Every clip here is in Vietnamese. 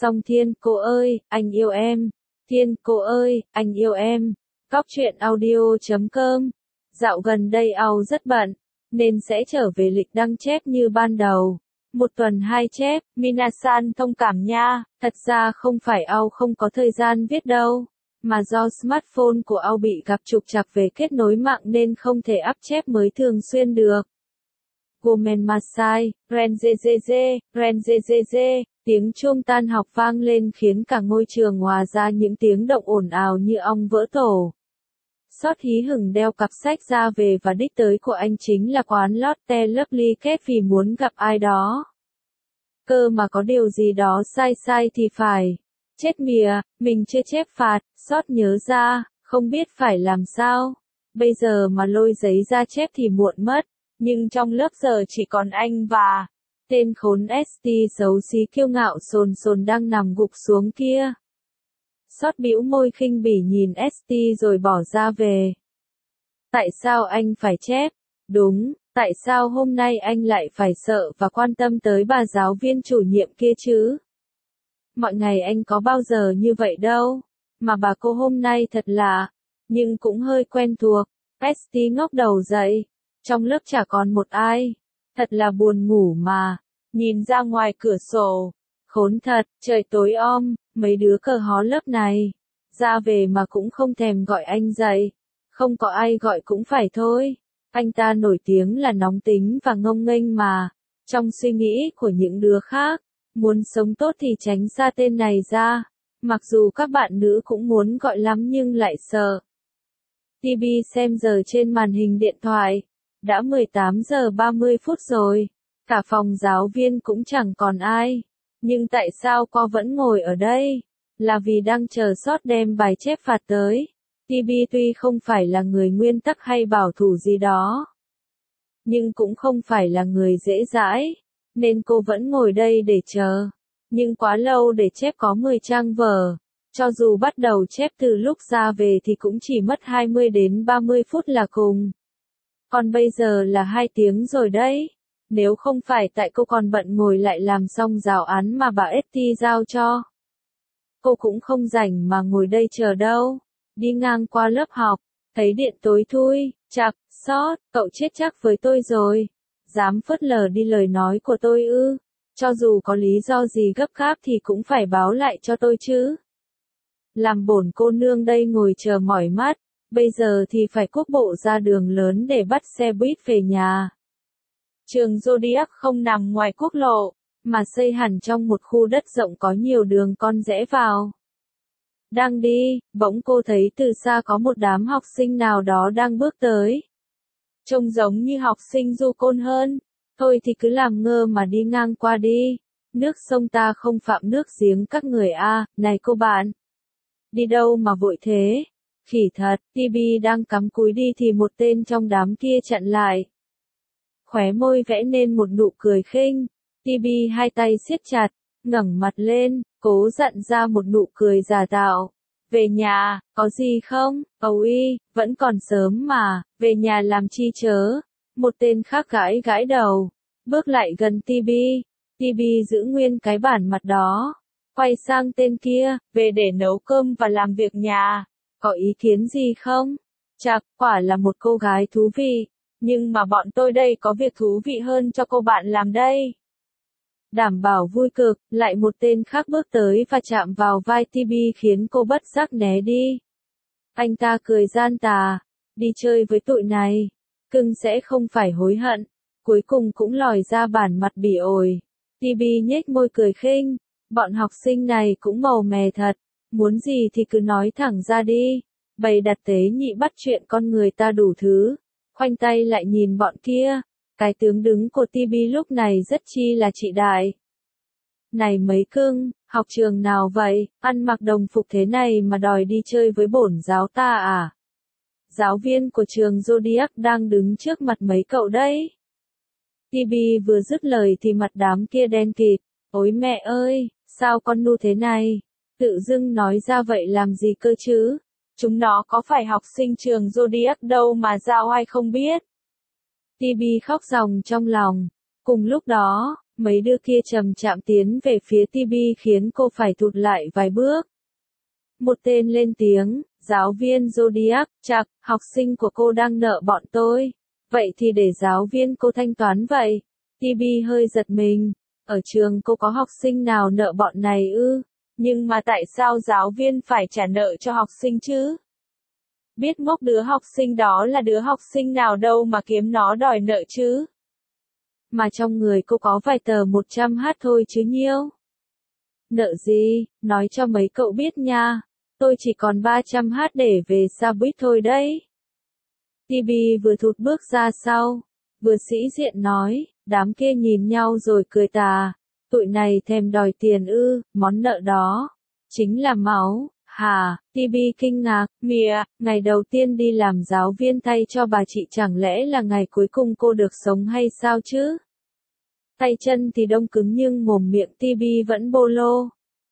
Song Thiên, cô ơi, anh yêu em. Thiên, cô ơi, anh yêu em. Góc truyện audio.com. Dạo gần đây Ao rất bận, nên sẽ trở về lịch đăng chép như ban đầu. Một tuần 2 chép, Minasan thông cảm nha, thật ra không phải Ao không có thời gian viết đâu, mà do smartphone của Ao bị gặp trục trặc về kết nối mạng nên không thể up chép mới thường xuyên được. Gomen Masai, Ren, tiếng chuông tan học vang lên khiến cả ngôi trường hòa ra những tiếng động ồn ào như ong vỡ tổ. Sót hí hửng đeo cặp sách ra về và đích tới của anh chính là quán Lotte Lovely Cat vì muốn gặp ai đó. Cơ mà có điều gì đó sai sai thì phải. Chết mìa, mình chưa chép phạt, Sót nhớ ra, không biết phải làm sao. Bây giờ mà lôi giấy ra chép thì muộn mất, nhưng trong lớp giờ chỉ còn anh và tên khốn ST xấu xí kiêu ngạo sồn sồn đang nằm gục xuống kia. Sót bĩu môi khinh bỉ nhìn ST rồi bỏ ra về. Tại sao anh phải chép? Đúng, tại sao hôm nay anh lại phải sợ và quan tâm tới bà giáo viên chủ nhiệm kia chứ? Mọi ngày anh có bao giờ như vậy đâu, mà bà cô hôm nay thật lạ, nhưng cũng hơi quen thuộc. ST ngóc đầu dậy, trong lớp chả còn một ai, thật là buồn ngủ mà. Nhìn ra ngoài cửa sổ, khốn thật, trời tối om, mấy đứa cờ hó lớp này, ra về mà cũng không thèm gọi anh dậy, không có ai gọi cũng phải thôi. Anh ta nổi tiếng là nóng tính và ngông nghênh mà, trong suy nghĩ của những đứa khác, muốn sống tốt thì tránh xa tên này ra, mặc dù các bạn nữ cũng muốn gọi lắm nhưng lại sợ. TB xem giờ trên màn hình điện thoại, đã 18 giờ 30 phút rồi. Cả phòng giáo viên cũng chẳng còn ai. Nhưng tại sao cô vẫn ngồi ở đây? Là vì đang chờ Sót đem bài chép phạt tới. TB tuy không phải là người nguyên tắc hay bảo thủ gì đó, nhưng cũng không phải là người dễ dãi, nên cô vẫn ngồi đây để chờ. Nhưng quá lâu để chép có 10 trang vở. Cho dù bắt đầu chép từ lúc ra về thì cũng chỉ mất 20 đến 30 phút là cùng. Còn bây giờ là 2 tiếng rồi đấy. Nếu không phải tại cô còn bận ngồi lại làm xong giáo án mà bà ST giao cho, cô cũng không rảnh mà ngồi đây chờ đâu. Đi ngang qua lớp học, thấy điện tối thui, chạc, Sót, cậu chết chắc với tôi rồi. Dám phớt lờ đi lời nói của tôi ư? Cho dù có lý do gì gấp gáp thì cũng phải báo lại cho tôi chứ. Làm bổn cô nương đây ngồi chờ mỏi mắt, bây giờ thì phải cuốc bộ ra đường lớn để bắt xe buýt về nhà. Trường Zodiac không nằm ngoài quốc lộ, mà xây hẳn trong một khu đất rộng có nhiều đường con rẽ vào. Đang đi, bỗng cô thấy từ xa có một đám học sinh nào đó đang bước tới. Trông giống như học sinh du côn hơn. Thôi thì cứ làm ngơ mà đi ngang qua đi. Nước sông ta không phạm nước giếng các người a. Này cô bạn, đi đâu mà vội thế? Khỉ thật. TB đang cắm cúi đi thì một tên trong đám kia chặn lại. Khóe môi vẽ nên một nụ cười khinh. TB hai tay siết chặt, ngẩng mặt lên, cố dặn ra một nụ cười giả tạo. Về nhà, có gì không? Ôi, vẫn còn sớm mà, về nhà làm chi chớ? Một tên khác gãi gãi đầu, bước lại gần TB. TB giữ nguyên cái bản mặt đó, quay sang tên kia, về để nấu cơm và làm việc nhà. Có ý kiến gì không? Chạc, quả là một cô gái thú vị. Nhưng mà bọn tôi đây có việc thú vị hơn cho cô bạn làm đây. Đảm bảo vui cực, lại một tên khác bước tới và chạm vào vai TB khiến cô bất giác né đi. Anh ta cười gian tà, đi chơi với tụi này, cưng sẽ không phải hối hận. Cuối cùng cũng lòi ra bản mặt bỉ ổi. TB nhếch môi cười khinh, bọn học sinh này cũng màu mè thật, muốn gì thì cứ nói thẳng ra đi. Bày đặt tế nhị bắt chuyện con người ta đủ thứ. Khoanh tay lại nhìn bọn kia, cái tướng đứng của TB lúc này rất chi là trị đại. Này mấy cưng, học trường nào vậy, ăn mặc đồng phục thế này mà đòi đi chơi với bổn giáo ta à? Giáo viên của trường Zodiac đang đứng trước mặt mấy cậu đấy. TB vừa dứt lời thì mặt đám kia đen kịt. Ôi mẹ ơi, sao con nu thế này? Tự dưng nói ra vậy làm gì cơ chứ? Chúng nó có phải học sinh trường Zodiac đâu mà giao ai không biết. TB khóc ròng trong lòng. Cùng lúc đó, Mấy đứa kia chậm chạm tiến về phía TB khiến cô phải thụt lại vài bước. Một tên lên tiếng, giáo viên Zodiac, chạc, học sinh của cô đang nợ bọn tôi. Vậy thì để giáo viên cô thanh toán vậy. TB hơi giật mình. Ở trường cô có học sinh nào nợ bọn này ư? Nhưng mà tại sao giáo viên phải trả nợ cho học sinh chứ? Biết ngốc đứa học sinh đó là đứa học sinh nào đâu mà kiếm nó đòi nợ chứ. Mà trong người cô có vài tờ 100H thôi chứ nhiêu. Nợ gì, nói cho mấy cậu biết nha. Tôi chỉ còn 300H để về xa buýt thôi đấy. TB vừa thụt bước ra sau, vừa sĩ diện nói, đám kia nhìn nhau rồi cười tà. Tụi này thèm đòi tiền ư, món nợ đó chính là máu, hả? TB kinh ngạc, mìa, ngày đầu tiên đi làm giáo viên thay cho bà chị chẳng lẽ là ngày cuối cùng cô được sống hay sao chứ? Tay chân thì đông cứng nhưng mồm miệng TB vẫn bô lô.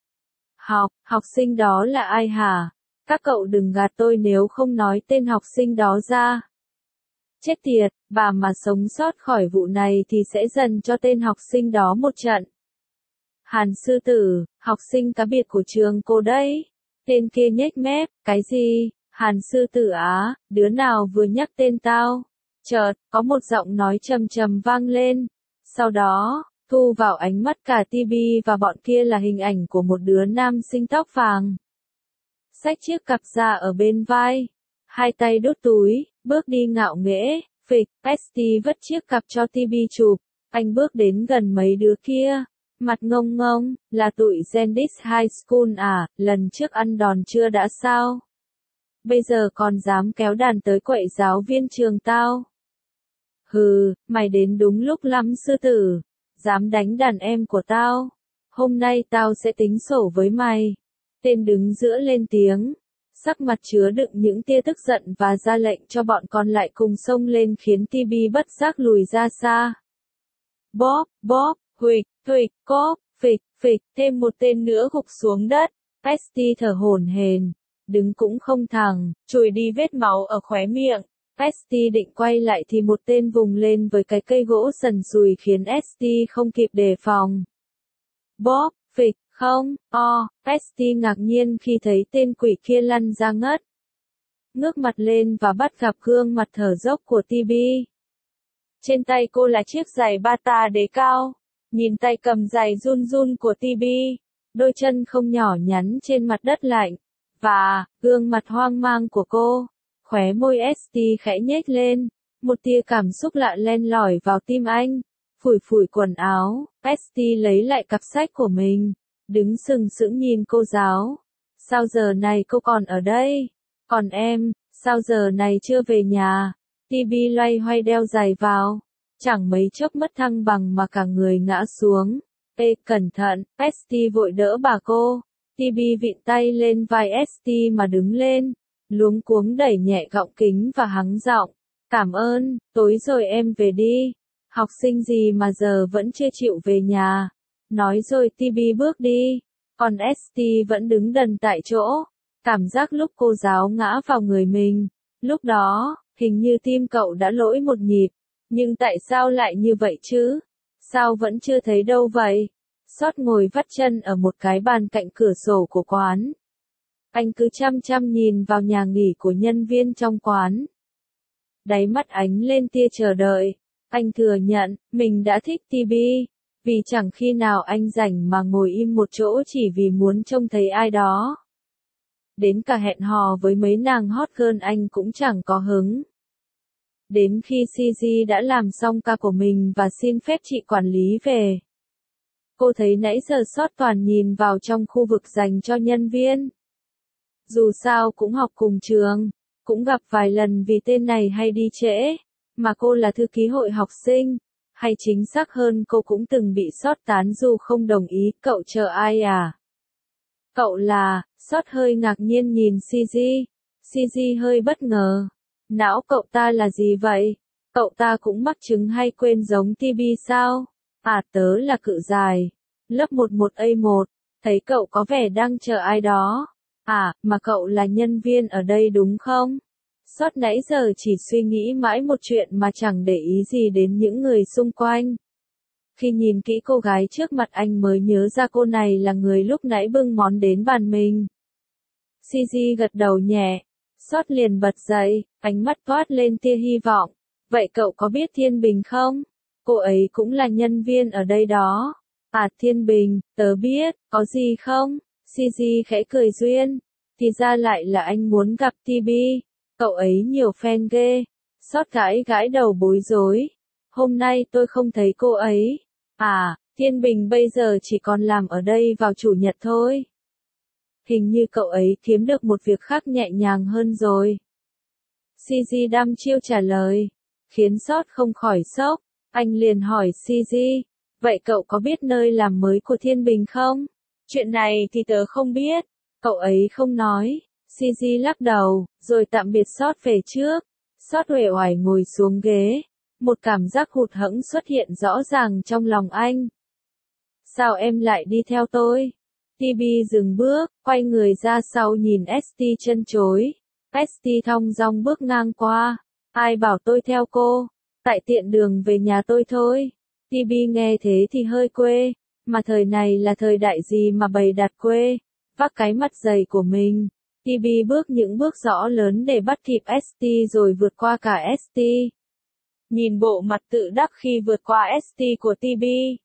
Học sinh đó là ai hả? Các cậu đừng gạt tôi nếu không nói tên học sinh đó ra. Chết tiệt, bà mà sống sót khỏi vụ này thì sẽ dần cho tên học sinh đó một trận. Hàn Sư Tử, học sinh cá biệt của trường cô đấy. Tên kia nhếch mép, cái gì? Hàn Sư Tử á, đứa nào vừa nhắc tên tao? Chợt, có một giọng nói trầm trầm vang lên. Sau đó, thu vào ánh mắt cả TB và bọn kia là hình ảnh của một đứa nam sinh tóc vàng. Xách chiếc cặp ra ở bên vai, hai tay đút túi, bước đi ngạo nghễ, phịch, Pesty vất chiếc cặp cho TB chụp, anh bước đến gần mấy đứa kia, mặt ngông ngông, là tụi Zendish High School à, lần trước ăn đòn chưa đã sao? Bây giờ còn dám kéo đàn tới quậy giáo viên trường tao. Hừ, mày đến đúng lúc lắm sư tử, dám đánh đàn em của tao. Hôm nay tao sẽ tính sổ với mày. Tên đứng giữa lên tiếng, sắc mặt chứa đựng những tia tức giận và ra lệnh cho bọn còn lại cùng xông lên khiến TB bất giác lùi ra xa. Bóp, huỵch, cóp, phịch, thêm một tên nữa gục xuống đất. Pesty thở hổn hển, đứng cũng không thẳng, chùi đi vết máu ở khóe miệng. Pesty định quay lại thì một tên vùng lên với cái cây gỗ sần sùi khiến Pesty không kịp đề phòng. Bóp, phịch, không, Pesty ngạc nhiên khi thấy tên quỷ kia lăn ra ngất. Ngước mặt lên và bắt gặp gương mặt thở dốc của TB. Trên tay cô là chiếc giày bata đế cao. Nhìn tay cầm giày run run của TB, đôi chân không nhỏ nhắn trên mặt đất lạnh, và gương mặt hoang mang của cô. Khóe môi ST khẽ nhếch lên, một tia cảm xúc lạ len lỏi vào tim anh. Phủi quần áo, ST lấy lại cặp sách của mình, đứng sừng sững nhìn cô giáo. Sao giờ này cô còn ở đây? Còn em, sao giờ này chưa về nhà? TB loay hoay đeo giày vào, chẳng mấy chốc mất thăng bằng mà cả người ngã xuống. Ê, cẩn thận, ST vội đỡ bà cô. TB vịn tay lên vai ST mà đứng lên, luống cuống đẩy nhẹ gọng kính và hắng giọng. Cảm ơn, tối rồi em về đi. Học sinh gì mà giờ vẫn chưa chịu về nhà. Nói rồi TB bước đi, còn ST vẫn đứng đần tại chỗ. Cảm giác lúc cô giáo ngã vào người mình, lúc đó, hình như tim cậu đã lỗi một nhịp. Nhưng tại sao lại như vậy chứ? Sao vẫn chưa thấy đâu vậy? Sót ngồi vắt chân ở một cái bàn cạnh cửa sổ của quán. Anh cứ chăm chăm nhìn vào nhà nghỉ của nhân viên trong quán. Đáy mắt ánh lên tia chờ đợi. Anh thừa nhận, mình đã thích TB. Vì chẳng khi nào anh rảnh mà ngồi im một chỗ chỉ vì muốn trông thấy ai đó. Đến cả hẹn hò với mấy nàng hot girl anh cũng chẳng có hứng. Đến khi CG đã làm xong ca của mình và xin phép chị quản lý về. Cô thấy nãy giờ sót toàn nhìn vào trong khu vực dành cho nhân viên. Dù sao cũng học cùng trường, cũng gặp vài lần vì tên này hay đi trễ, mà cô là thư ký hội học sinh, hay chính xác hơn cô cũng từng bị sót tán dù không đồng ý. Cậu chờ ai à? Cậu là, sót hơi ngạc nhiên nhìn CG. CG hơi bất ngờ. Não cậu ta là gì vậy? Cậu ta cũng mắc chứng hay quên giống TB sao? À, tớ là cự dài. Lớp 11A1. Thấy cậu có vẻ đang chờ ai đó. À, mà cậu là nhân viên ở đây đúng không? Sót nãy giờ chỉ suy nghĩ mãi một chuyện mà chẳng để ý gì đến những người xung quanh. Khi nhìn kỹ cô gái trước mặt anh mới nhớ ra cô này là người lúc nãy bưng món đến bàn mình. Gigi gật đầu nhẹ. Sót liền bật dậy, ánh mắt toát lên tia hy vọng. Vậy cậu có biết Thiên Bình không? Cô ấy cũng là nhân viên ở đây đó. À Thiên Bình, tớ biết, có gì không? Gigi khẽ cười duyên. Thì ra lại là anh muốn gặp TB. Cậu ấy nhiều fan ghê. Sót gãi gãi đầu bối rối. Hôm nay tôi không thấy cô ấy. À, Thiên Bình bây giờ chỉ còn làm ở đây vào chủ nhật thôi. Hình như cậu ấy kiếm được một việc khác nhẹ nhàng hơn rồi. Gigi đăm chiêu trả lời, khiến Sót không khỏi sốc. Anh liền hỏi Gigi, vậy cậu có biết nơi làm mới của Thiên Bình không? Chuyện này thì tớ không biết. Cậu ấy không nói. Gigi lắc đầu, rồi tạm biệt Sót về trước. Sót uể oải ngồi xuống ghế. Một cảm giác hụt hẫng xuất hiện rõ ràng trong lòng anh. Sao em lại đi theo tôi? TB dừng bước, quay người ra sau nhìn ST chân chối. ST thong dong bước ngang qua. Ai bảo tôi theo cô? Tại tiện đường về nhà tôi thôi. TB nghe thế thì hơi quê. Mà thời này là thời đại gì mà bày đặt quê? Vác cái mặt dày của mình. TB bước những bước rõ lớn để bắt kịp ST rồi vượt qua cả ST. Nhìn bộ mặt tự đắc khi vượt qua ST của TB.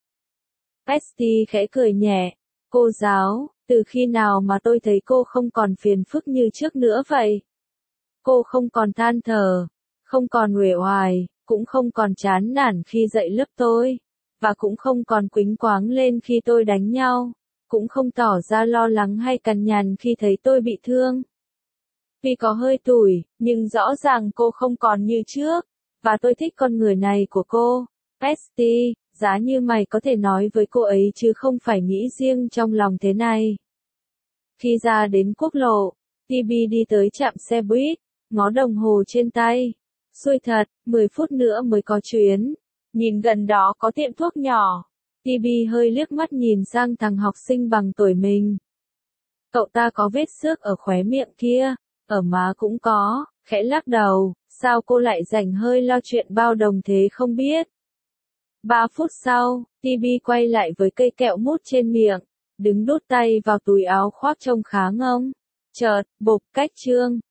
ST khẽ cười nhẹ. Cô giáo, từ khi nào mà tôi thấy cô không còn phiền phức như trước nữa vậy? Cô không còn than thở, không còn uể oải, cũng không còn chán nản khi dạy lớp tôi, và cũng không còn quýnh quáng lên khi tôi đánh nhau, cũng không tỏ ra lo lắng hay cằn nhằn khi thấy tôi bị thương. Vì có hơi tủi, nhưng rõ ràng cô không còn như trước, và tôi thích con người này của cô. ST, giá như mày có thể nói với cô ấy chứ không phải nghĩ riêng trong lòng thế này. Khi ra đến quốc lộ, TB đi tới trạm xe buýt, ngó đồng hồ trên tay. Xui thật, 10 phút nữa mới có chuyến. Nhìn gần đó có tiệm thuốc nhỏ. TB hơi liếc mắt nhìn sang thằng học sinh bằng tuổi mình. Cậu ta có vết xước ở khóe miệng kia, ở má cũng có, khẽ lắc đầu, sao cô lại rảnh hơi lo chuyện bao đồng thế không biết. 3 phút sau, TB quay lại với cây kẹo mút trên miệng, đứng đút tay vào túi áo khoác trông khá ngông. Chợt, bộp cách trương,